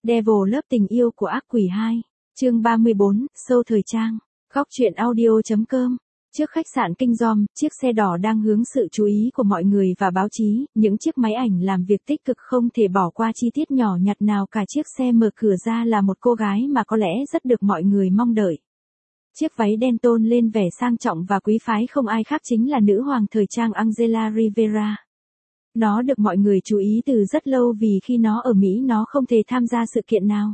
Devil lớp tình yêu của ác quỷ 2, chương 34, show thời trang. Góc truyện audio.com. Trước khách sạn Kinh Dom, chiếc xe đỏ đang hướng sự chú ý của mọi người và báo chí, những chiếc máy ảnh làm việc tích cực không thể bỏ qua chi tiết nhỏ nhặt nào cả. Chiếc xe mở cửa ra là một cô gái mà có lẽ rất được mọi người mong đợi. Chiếc váy đen tôn lên vẻ sang trọng và quý phái, không ai khác chính là nữ hoàng thời trang Angela Rivera. Nó được mọi người chú ý từ rất lâu vì khi nó ở Mỹ nó không thể tham gia sự kiện nào.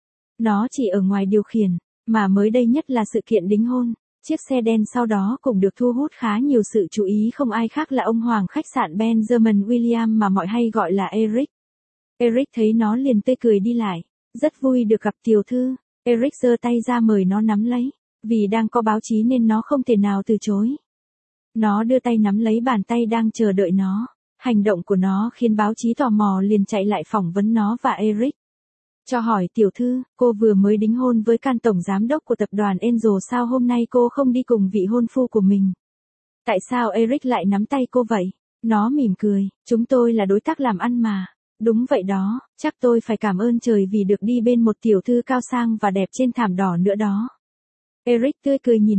Nó chỉ ở ngoài điều khiển, mà mới đây nhất là sự kiện đính hôn. Chiếc xe đen sau đó cũng được thu hút khá nhiều sự chú ý, không ai khác là ông hoàng khách sạn Benjamin William mà mọi hay gọi là Eric. Eric thấy nó liền tươi cười đi lại, rất vui được gặp tiểu thư. Eric giơ tay ra mời nó nắm lấy, vì đang có báo chí nên nó không thể nào từ chối. Nó đưa tay nắm lấy bàn tay đang chờ đợi nó. Hành động của nó khiến báo chí tò mò liền chạy lại phỏng vấn nó và Eric. Cho hỏi tiểu thư, cô vừa mới đính hôn với can tổng giám đốc của tập đoàn Angel, sao hôm nay cô không đi cùng vị hôn phu của mình? Tại sao Eric lại nắm tay cô vậy? Nó mỉm cười, chúng tôi là đối tác làm ăn mà. Đúng vậy đó, chắc tôi phải cảm ơn trời vì được đi bên một tiểu thư cao sang và đẹp trên thảm đỏ nữa đó. Eric tươi cười nhìn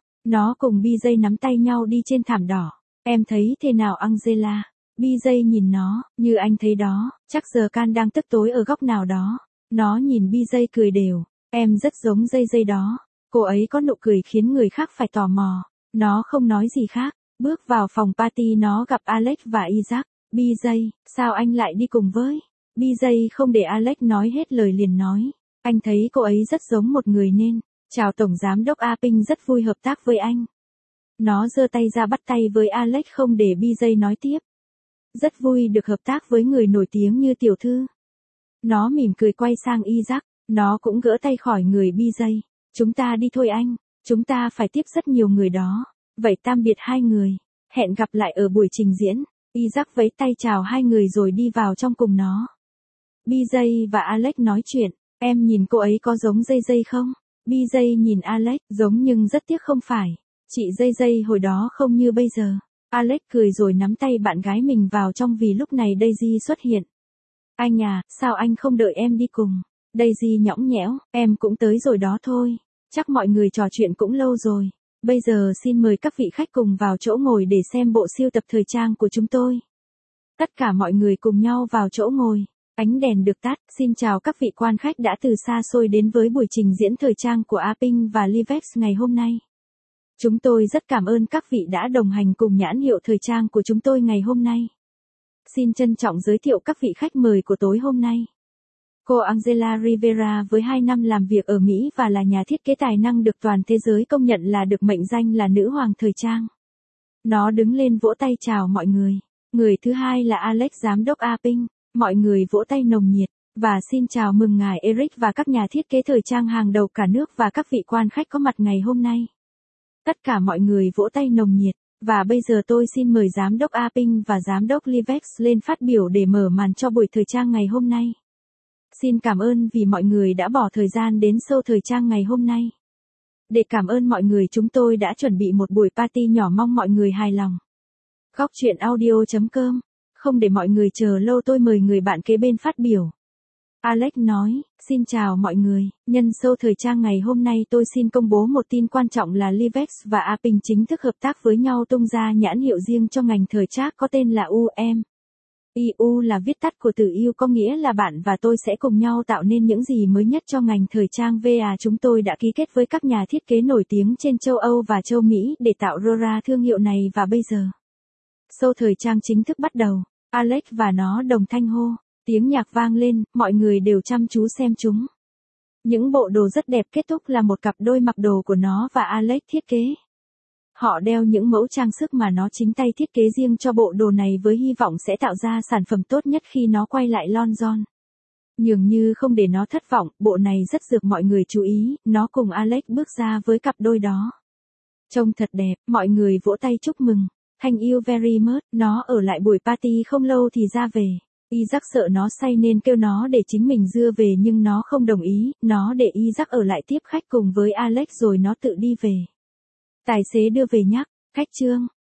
nó cùng BJ nắm tay nhau đi trên thảm đỏ. Em thấy thế nào Angela? BJ nhìn nó, như anh thấy đó, chắc giờ Can đang tức tối ở góc nào đó. Nó nhìn BJ cười đều, em rất giống Dây đó. Cô ấy có nụ cười khiến người khác phải tò mò. Nó không nói gì khác, bước vào phòng party nó gặp Alex và Isaac. BJ, sao anh lại đi cùng với? BJ không để Alex nói hết lời liền nói, anh thấy cô ấy rất giống một người nên. Chào tổng giám đốc Aping, rất vui hợp tác với anh. Nó giơ tay ra bắt tay với Alex không để BJ nói tiếp. Rất vui được hợp tác với người nổi tiếng như tiểu thư. Nó mỉm cười quay sang Isaac, nó cũng gỡ tay khỏi người BJ. Chúng ta đi thôi anh, chúng ta phải tiếp rất nhiều người đó. Vậy tạm biệt hai người, hẹn gặp lại ở buổi trình diễn. Isaac vẫy tay chào hai người rồi đi vào trong cùng nó. BJ và Alex nói chuyện, em nhìn cô ấy có giống Dây không? BJ nhìn Alex, giống nhưng rất tiếc không phải. Chị Dây hồi đó không như bây giờ. Alex cười rồi nắm tay bạn gái mình vào trong vì lúc này Daisy xuất hiện. Anh à, sao anh không đợi em đi cùng? Daisy nhõng nhẽo, em cũng tới rồi đó thôi. Chắc mọi người trò chuyện cũng lâu rồi. Bây giờ xin mời các vị khách cùng vào chỗ ngồi để xem bộ sưu tập thời trang của chúng tôi. Tất cả mọi người cùng nhau vào chỗ ngồi. Ánh đèn được tắt, xin chào các vị quan khách đã từ xa xôi đến với buổi trình diễn thời trang của Aping và Livex ngày hôm nay. Chúng tôi rất cảm ơn các vị đã đồng hành cùng nhãn hiệu thời trang của chúng tôi ngày hôm nay. Xin trân trọng giới thiệu các vị khách mời của tối hôm nay. Cô Angela Rivera với 2 năm làm việc ở Mỹ và là nhà thiết kế tài năng được toàn thế giới công nhận là được mệnh danh là nữ hoàng thời trang. Nó đứng lên vỗ tay chào mọi người. Người thứ hai là Alex giám đốc Aping. Mọi người vỗ tay nồng nhiệt, và xin chào mừng ngài Eric và các nhà thiết kế thời trang hàng đầu cả nước và các vị quan khách có mặt ngày hôm nay. Tất cả mọi người vỗ tay nồng nhiệt, và bây giờ tôi xin mời giám đốc Aping và giám đốc Livex lên phát biểu để mở màn cho buổi thời trang ngày hôm nay. Xin cảm ơn vì mọi người đã bỏ thời gian đến show thời trang ngày hôm nay. Để cảm ơn mọi người, chúng tôi đã chuẩn bị một buổi party nhỏ, mong mọi người hài lòng. Góc truyện audio.com. Không để mọi người chờ lâu, tôi mời người bạn kế bên phát biểu. Alex nói, xin chào mọi người, nhân show thời trang ngày hôm nay tôi xin công bố một tin quan trọng là Livex và Aping chính thức hợp tác với nhau tung ra nhãn hiệu riêng cho ngành thời trang có tên là UM. EU là viết tắt của từ yêu, có nghĩa là bạn và tôi sẽ cùng nhau tạo nên những gì mới nhất cho ngành thời trang. Chúng tôi đã ký kết với các nhà thiết kế nổi tiếng trên châu Âu và châu Mỹ để tạo ra thương hiệu này và bây giờ show thời trang chính thức bắt đầu. Alex và nó đồng thanh hô, tiếng nhạc vang lên, mọi người đều chăm chú xem chúng. Những bộ đồ rất đẹp, kết thúc là một cặp đôi mặc đồ của nó và Alex thiết kế. Họ đeo những mẫu trang sức mà nó chính tay thiết kế riêng cho bộ đồ này với hy vọng sẽ tạo ra sản phẩm tốt nhất khi nó quay lại London. Dường như không để nó thất vọng, bộ này rất được mọi người chú ý, nó cùng Alex bước ra với cặp đôi đó. Trông thật đẹp, mọi người vỗ tay chúc mừng. Thank you very much, nó ở lại buổi party không lâu thì ra về. Isaac sợ nó say nên kêu nó để chính mình đưa về nhưng nó không đồng ý, nó để Isaac ở lại tiếp khách cùng với Alex rồi nó tự đi về. Tài xế đưa về nhắc, khách trương,